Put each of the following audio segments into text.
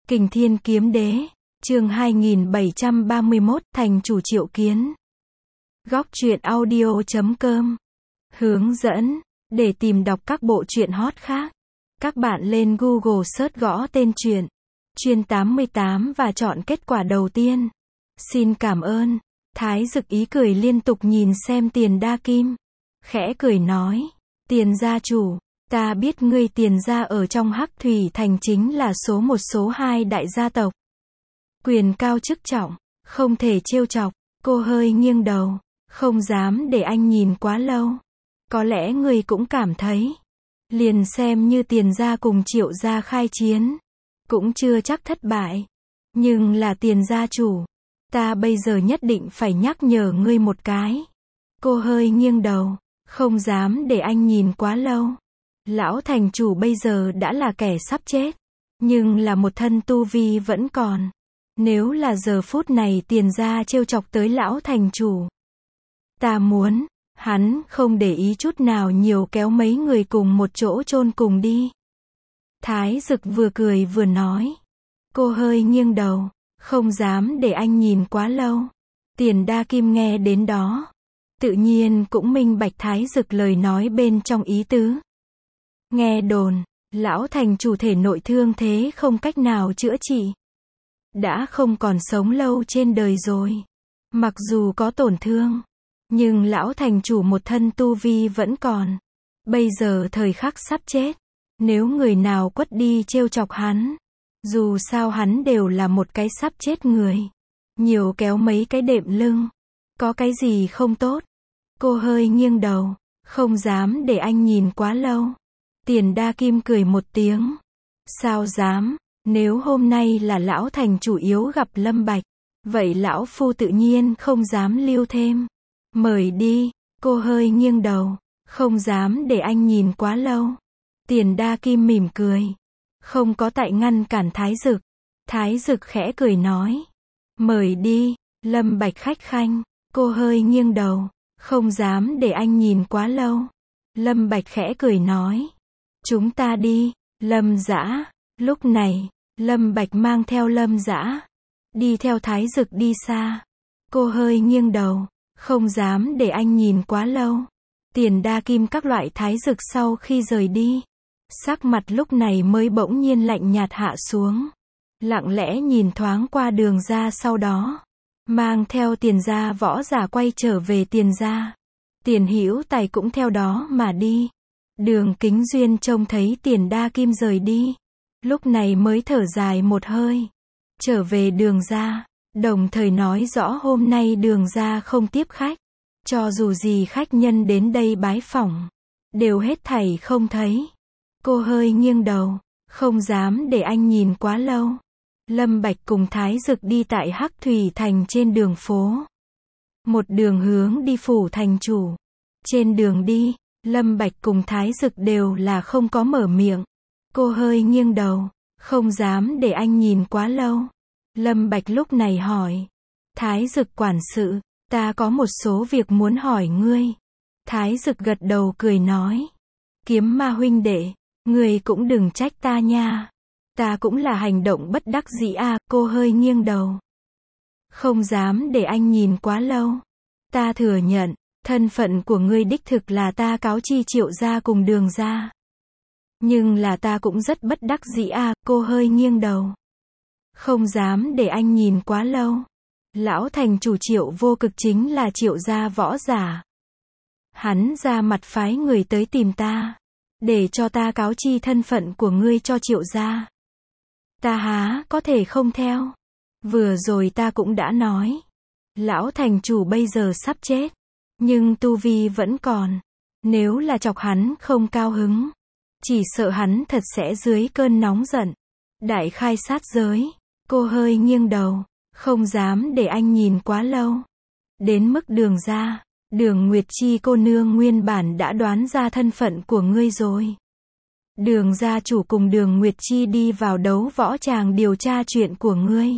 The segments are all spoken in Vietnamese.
Kình Thiên Kiếm Đế, chương 2731, thành chủ Triệu Kiến. Góc truyện audio.com. Hướng dẫn, để tìm đọc các bộ truyện hot khác. Các bạn lên Google search gõ tên truyện, Chuyên 88 và chọn kết quả đầu tiên. Xin cảm ơn. Thái Dực ý cười liên tục nhìn xem Tiền Đa Kim. Khẽ cười nói, Tiền gia chủ, ta biết ngươi Tiền gia ở trong Hắc Thủy Thành chính là số 1 số 2 đại gia tộc. Quyền cao chức trọng, không thể trêu chọc. Cô hơi nghiêng đầu, không dám để anh nhìn quá lâu. Có lẽ ngươi cũng cảm thấy, liền xem như Tiền gia cùng Triệu gia khai chiến, cũng chưa chắc thất bại. Nhưng là Tiền gia chủ, ta bây giờ nhất định phải nhắc nhở ngươi một cái. Cô hơi nghiêng đầu, không dám để anh nhìn quá lâu. Lão thành chủ bây giờ đã là kẻ sắp chết, nhưng là một thân tu vi vẫn còn. Nếu là giờ phút này Tiền gia trêu chọc tới lão thành chủ, ta muốn, hắn không để ý chút nào nhiều kéo mấy người cùng một chỗ chôn cùng đi. Thái Dực vừa cười vừa nói. Cô hơi nghiêng đầu, không dám để anh nhìn quá lâu. Tiền Đa Kim nghe đến đó, tự nhiên cũng minh bạch Thái Dực lời nói bên trong ý tứ. Nghe đồn, lão thành chủ thể nội thương thế không cách nào chữa trị, đã không còn sống lâu trên đời rồi. Mặc dù có tổn thương, nhưng lão thành chủ một thân tu vi vẫn còn. Bây giờ thời khắc sắp chết, nếu người nào quất đi trêu chọc hắn, dù sao hắn đều là một cái sắp chết người. Nhiều kéo mấy cái đệm lưng, có cái gì không tốt. Cô hơi nghiêng đầu, không dám để anh nhìn quá lâu. Tiền Đa Kim cười một tiếng. Sao dám, nếu hôm nay là lão thành chủ yếu gặp Lâm Bạch, vậy lão phu tự nhiên không dám lưu thêm. Mời đi. Cô hơi nghiêng đầu, không dám để anh nhìn quá lâu. Tiền Đa Kim mỉm cười, không có tại ngăn cản Thái Dực. Thái Dực khẽ cười nói, mời đi. Lâm Bạch khách khanh. Cô hơi nghiêng đầu, không dám để anh nhìn quá lâu. Lâm Bạch khẽ cười nói, chúng ta đi. Lâm Dã. Lúc này, Lâm Bạch mang theo Lâm Dã, đi theo Thái Dực đi xa. Cô hơi nghiêng đầu, không dám để anh nhìn quá lâu. Tiền Đa Kim các loại Thái Dực sau khi rời đi, sắc mặt lúc này mới bỗng nhiên lạnh nhạt hạ xuống. Lặng lẽ nhìn thoáng qua Đường gia, sau đó mang theo Tiền gia võ giả quay trở về Tiền gia. Tiền Hữu Tài cũng theo đó mà đi. Đường Kính Duyên trông thấy Tiền Đa Kim rời đi, lúc này mới thở dài một hơi, trở về Đường gia, đồng thời nói rõ hôm nay Đường gia không tiếp khách. Cho dù gì khách nhân đến đây bái phỏng, đều hết thảy không thấy. Cô hơi nghiêng đầu, không dám để anh nhìn quá lâu. Lâm Bạch cùng Thái Dực đi tại Hắc Thủy Thành trên đường phố, một đường hướng đi phủ thành chủ. Trên đường đi, Lâm Bạch cùng Thái Dực đều là không có mở miệng. Cô hơi nghiêng đầu, không dám để anh nhìn quá lâu. Lâm Bạch lúc này hỏi, Thái Dực quản sự, ta có một số việc muốn hỏi ngươi. Thái Dực gật đầu cười nói, Kiếm Ma huynh đệ, ngươi cũng đừng trách ta nha. Ta cũng là hành động bất đắc dĩ à. Cô hơi nghiêng đầu, không dám để anh nhìn quá lâu. Ta thừa nhận, thân phận của ngươi đích thực là ta cáo chi Triệu gia cùng Đường gia. Nhưng là ta cũng rất bất đắc dĩ à. Cô hơi nghiêng đầu, không dám để anh nhìn quá lâu. Lão thành chủ Triệu Vô Cực chính là Triệu gia võ giả. Hắn ra mặt phái người tới tìm ta, để cho ta cáo chi thân phận của ngươi cho Triệu gia. Ta há có thể không theo. Vừa rồi ta cũng đã nói, lão thành chủ bây giờ sắp chết, nhưng tu vi vẫn còn. Nếu là chọc hắn không cao hứng, chỉ sợ hắn thật sẽ dưới cơn nóng giận, đại khai sát giới. Cô hơi nghiêng đầu, không dám để anh nhìn quá lâu. Đến mức Đường gia, Đường Nguyệt Chi cô nương nguyên bản đã đoán ra thân phận của ngươi rồi. Đường gia chủ cùng Đường Nguyệt Chi đi vào đấu võ tràng điều tra chuyện của ngươi,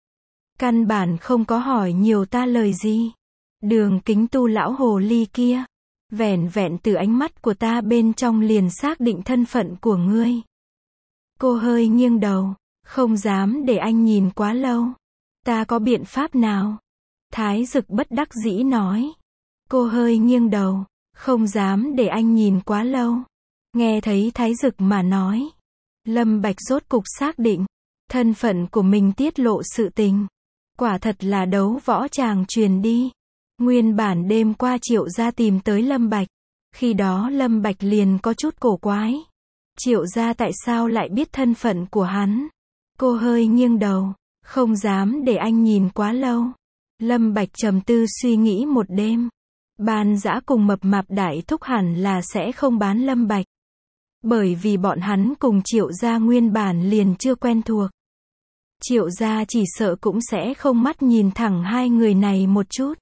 căn bản không có hỏi nhiều ta lời gì. Đường Kính Tu lão hồ ly kia, vẻn vẹn từ ánh mắt của ta bên trong liền xác định thân phận của ngươi. Cô hơi nghiêng đầu, không dám để anh nhìn quá lâu. Ta có biện pháp nào? Thái Dực bất đắc dĩ nói. Cô hơi nghiêng đầu, không dám để anh nhìn quá lâu. Nghe thấy Thái Dực mà nói, Lâm Bạch rốt cục xác định, thân phận của mình tiết lộ sự tình. Quả thật là đấu võ tràng truyền đi. Nguyên bản đêm qua Triệu gia tìm tới Lâm Bạch. Khi đó Lâm Bạch liền có chút cổ quái. Triệu gia tại sao lại biết thân phận của hắn? Cô hơi nghiêng đầu, không dám để anh nhìn quá lâu. Lâm Bạch trầm tư suy nghĩ một đêm. Ban Dã cùng Mập Mạp Đại Thúc hẳn là sẽ không bán Lâm Bạch. Bởi vì bọn hắn cùng Triệu gia nguyên bản liền chưa quen thuộc. Triệu gia chỉ sợ cũng sẽ không mắt nhìn thẳng hai người này một chút.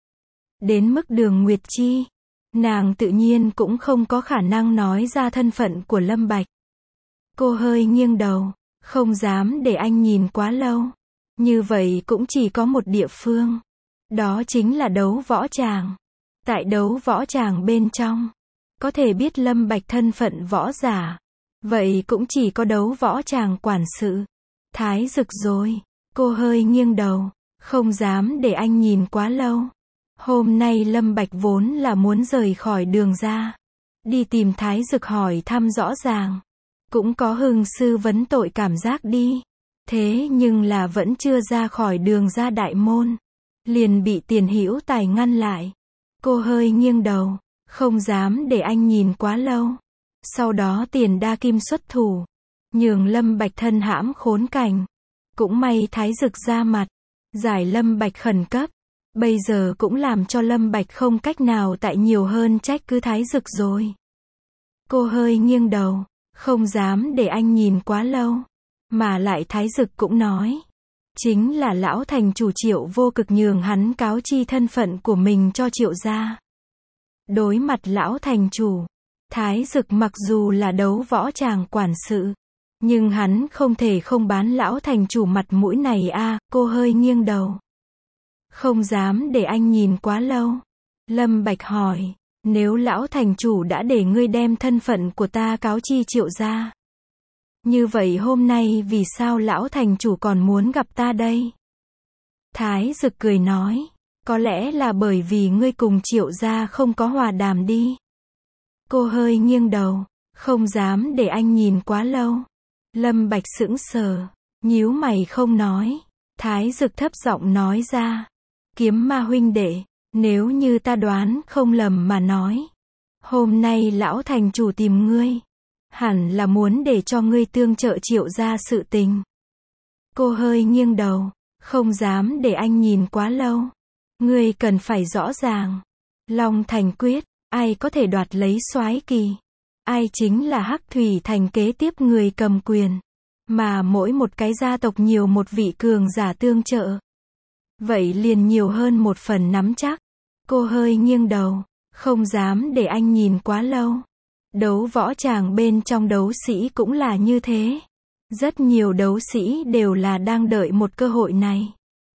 Đến mức Đường Nguyệt Chi, nàng tự nhiên cũng không có khả năng nói ra thân phận của Lâm Bạch. Cô hơi nghiêng đầu, không dám để anh nhìn quá lâu. Như vậy cũng chỉ có một địa phương. Đó chính là đấu võ tràng. Tại đấu võ tràng bên trong, có thể biết Lâm Bạch thân phận võ giả. Vậy cũng chỉ có đấu võ tràng quản sự. Thái Dực rồi. Cô hơi nghiêng đầu, không dám để anh nhìn quá lâu. Hôm nay Lâm Bạch vốn là muốn rời khỏi Đường gia, đi tìm Thái Dực hỏi thăm rõ ràng. Cũng có hưng sư vấn tội cảm giác đi. Thế nhưng là vẫn chưa ra khỏi Đường gia đại môn, liền bị Tiền Hữu Tài ngăn lại. Cô hơi nghiêng đầu, không dám để anh nhìn quá lâu. Sau đó Tiền Đa Kim xuất thủ, nhường Lâm Bạch thân hãm khốn cảnh. Cũng may Thái Dực ra mặt, giải Lâm Bạch khẩn cấp. Bây giờ cũng làm cho Lâm Bạch không cách nào tại nhiều hơn trách cứ Thái Dực rồi. Cô hơi nghiêng đầu, không dám để anh nhìn quá lâu. Mà lại Thái Dực cũng nói, chính là lão thành chủ Triệu Vô Cực nhường hắn cáo chi thân phận của mình cho Triệu gia. Đối mặt lão thành chủ, Thái Dực mặc dù là đấu võ tràng quản sự, nhưng hắn không thể không bán lão thành chủ mặt mũi này a. Cô hơi nghiêng đầu, không dám để anh nhìn quá lâu. Lâm Bạch hỏi, nếu lão thành chủ đã để ngươi đem thân phận của ta cáo chi Triệu gia, như vậy hôm nay vì sao lão thành chủ còn muốn gặp ta đây? Thái Dực cười nói, có lẽ là bởi vì ngươi cùng Triệu gia không có hòa đàm đi. Cô hơi nghiêng đầu, không dám để anh nhìn quá lâu. Lâm Bạch sững sờ, nhíu mày không nói. Thái Dực thấp giọng nói ra, Kiếm Ma huynh đệ, nếu như ta đoán không lầm mà nói, hôm nay lão thành chủ tìm ngươi, hẳn là muốn để cho ngươi tương trợ Triệu gia sự tình. Cô hơi nghiêng đầu, không dám để anh nhìn quá lâu. Ngươi cần phải rõ ràng. Long Thành quyết, ai có thể đoạt lấy soái kỳ? Ai chính là Hắc Thủy Thành kế tiếp người cầm quyền? Mà mỗi một cái gia tộc nhiều một vị cường giả tương trợ. Vậy liền nhiều hơn một phần nắm chắc. Cô hơi nghiêng đầu, không dám để anh nhìn quá lâu. Đấu võ tràng bên trong đấu sĩ cũng là như thế. Rất nhiều đấu sĩ đều là đang đợi một cơ hội này.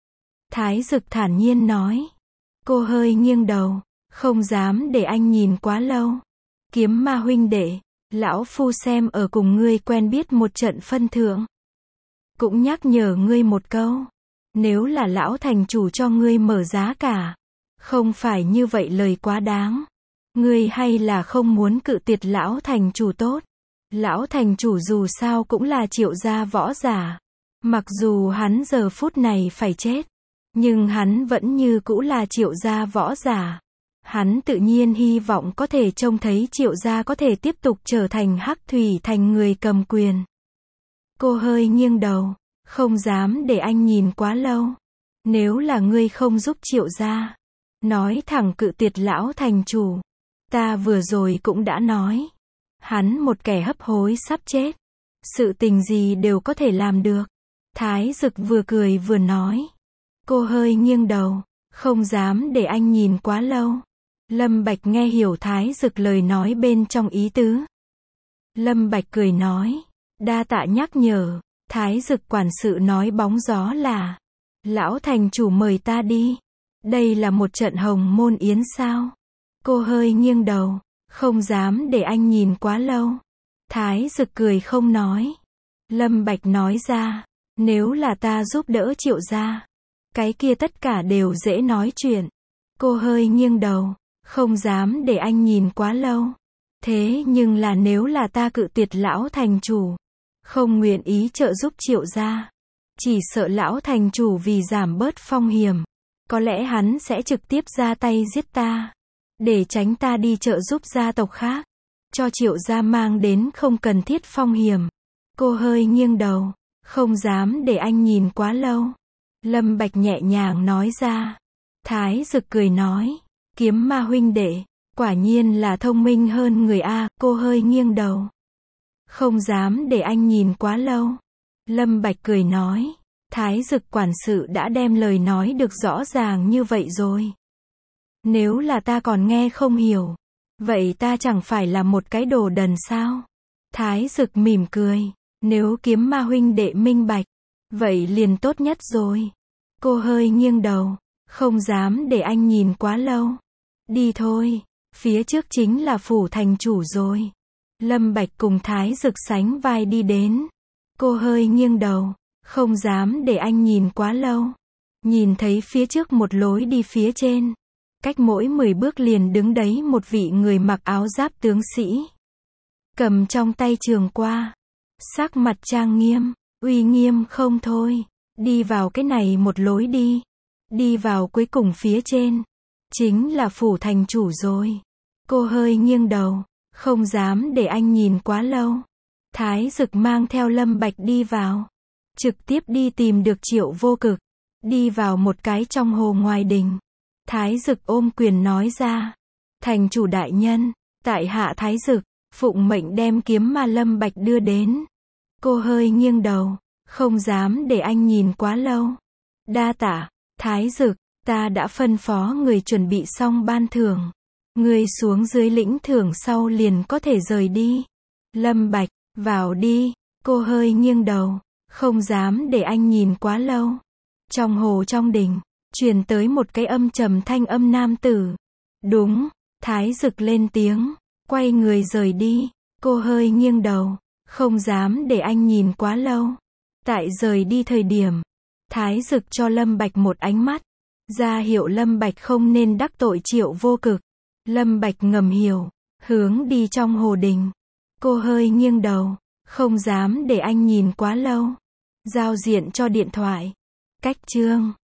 Thái Dực thản nhiên nói. Cô hơi nghiêng đầu, không dám để anh nhìn quá lâu. Kiếm Ma huynh đệ, lão phu xem ở cùng ngươi quen biết một trận phân thượng. Cũng nhắc nhở ngươi một câu. Nếu là lão thành chủ cho ngươi mở giá cả, không phải như vậy lời quá đáng. Ngươi hay là không muốn cự tuyệt lão thành chủ tốt? Lão thành chủ dù sao cũng là Triệu gia võ giả. Mặc dù hắn giờ phút này phải chết, nhưng hắn vẫn như cũ là Triệu gia võ giả. Hắn tự nhiên hy vọng có thể trông thấy Triệu gia có thể tiếp tục trở thành Hắc Thủy Thành người cầm quyền. Cô hơi nghiêng đầu, không dám để anh nhìn quá lâu. Nếu là ngươi không giúp Triệu gia, nói thẳng cự tuyệt lão thành chủ. Ta vừa rồi cũng đã nói, hắn một kẻ hấp hối sắp chết, sự tình gì đều có thể làm được. Thái Dực vừa cười vừa nói. Cô hơi nghiêng đầu, không dám để anh nhìn quá lâu. Lâm Bạch nghe hiểu Thái Dực lời nói bên trong ý tứ. Lâm Bạch cười nói, đa tạ nhắc nhở. Thái Dực quản sự nói bóng gió là, lão thành chủ mời ta đi. Đây là một trận hồng môn yến sao? Cô hơi nghiêng đầu, không dám để anh nhìn quá lâu. Thái Dực cười không nói. Lâm Bạch nói ra, Nếu là ta giúp đỡ Triệu gia, cái kia tất cả đều dễ nói chuyện. Cô hơi nghiêng đầu, không dám để anh nhìn quá lâu. Thế nhưng là nếu là ta cự tuyệt lão thành chủ, không nguyện ý trợ giúp Triệu gia, chỉ sợ lão thành chủ vì giảm bớt phong hiểm, có lẽ hắn sẽ trực tiếp ra tay giết ta, để tránh ta đi trợ giúp gia tộc khác, cho Triệu gia mang đến không cần thiết phong hiểm. Cô hơi nghiêng đầu, không dám để anh nhìn quá lâu. Lâm Bạch nhẹ nhàng nói ra. Thái Dực cười nói, Kiếm Ma huynh đệ, quả nhiên là thông minh hơn người a. Cô hơi nghiêng đầu, không dám để anh nhìn quá lâu. Lâm Bạch cười nói, Thái Dực quản sự đã đem lời nói được rõ ràng như vậy rồi. Nếu là ta còn nghe không hiểu, vậy ta chẳng phải là một cái đồ đần sao? Thái Dực mỉm cười, nếu Kiếm Ma huynh đệ minh bạch, vậy liền tốt nhất rồi. Cô hơi nghiêng đầu, không dám để anh nhìn quá lâu. Đi thôi, phía trước chính là phủ thành chủ rồi. Lâm Bạch cùng Thái Dực sánh vai đi đến. Cô hơi nghiêng đầu, không dám để anh nhìn quá lâu. Nhìn thấy phía trước một lối đi phía trên, cách mỗi 10 bước liền đứng đấy một vị người mặc áo giáp tướng sĩ, cầm trong tay trường qua, sắc mặt trang nghiêm, uy nghiêm không thôi. Đi vào cái này một lối đi, đi vào cuối cùng phía trên, chính là phủ thành chủ rồi. Cô hơi nghiêng đầu, không dám để anh nhìn quá lâu. Thái Dực mang theo Lâm Bạch đi vào, trực tiếp đi tìm được Triệu Vô Cực, đi vào một cái trong hồ ngoài đình. Thái Dực ôm quyền nói ra, thành chủ đại nhân, tại hạ Thái Dực, phụng mệnh đem Kiếm Ma Lâm Bạch đưa đến. Cô hơi nghiêng đầu, không dám để anh nhìn quá lâu. Đa tạ, Thái Dực, ta đã phân phó người chuẩn bị xong ban thưởng. Người xuống dưới lĩnh thưởng sau liền có thể rời đi. Lâm Bạch, vào đi. Cô hơi nghiêng đầu, không dám để anh nhìn quá lâu. Trong hồ trong đình, truyền tới một cái âm trầm thanh âm nam tử. Đúng, Thái Dực lên tiếng, quay người rời đi. Cô hơi nghiêng đầu, không dám để anh nhìn quá lâu. Tại rời đi thời điểm, Thái Dực cho Lâm Bạch một ánh mắt, ra hiệu Lâm Bạch không nên đắc tội Triệu Vô Cực. Lâm Bạch ngầm hiểu, hướng đi trong hồ đình. Cô hơi nghiêng đầu, không dám để anh nhìn quá lâu. Giao diện cho điện thoại. Cách chương